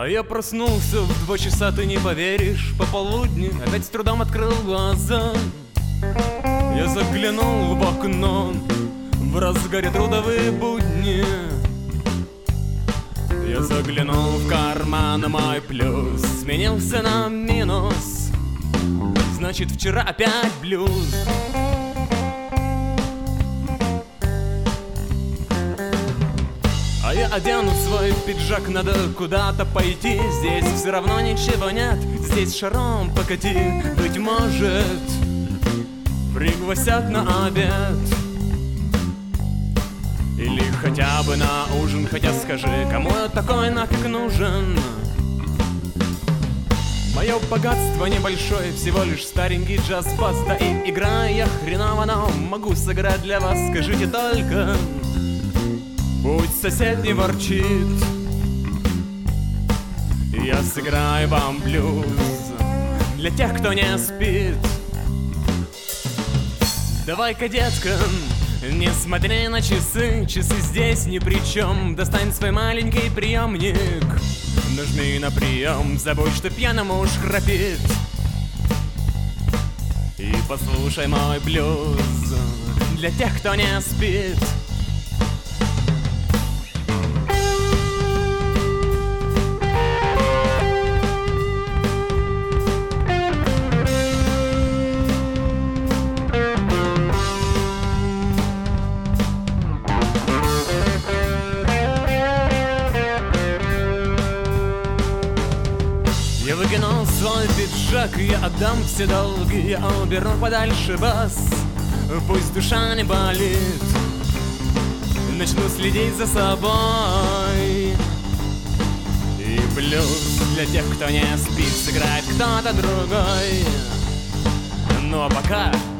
я проснулся в 2 часа, ты не поверишь, пополудни. Опять с трудом открыл глаза. Я заглянул в окно в разгаре трудовые будни. Я заглянул в карман, мой плюс сменился на минус. Значит, вчера опять блюз. А я одену свой пиджак, надо куда-то пойти. Здесь все равно ничего нет, здесь шаром покати. Быть может, пригласят на обед или хотя бы на ужин. Хотя скажи, кому я такой нафиг нужен? Мое богатство небольшое, всего лишь старенький джаз-бас. Да и играю я хреново, но могу сыграть для вас. Скажите только, пусть сосед не ворчит, я сыграю вам блюз для тех, кто не спит. Давай-ка, детка, не смотри на часы, часы здесь ни при чем. Достань свой маленький приемник, нажми на прием, забудь, что пьяный муж храпит, и послушай мой блюз для тех, кто не спит. Я выкинул свой пиджак, я отдам все долги, я уберу подальше бас, пусть душа не болит. Начну следить за собой, и блюз для тех, кто не спит, сыграет кто-то другой. Ну а пока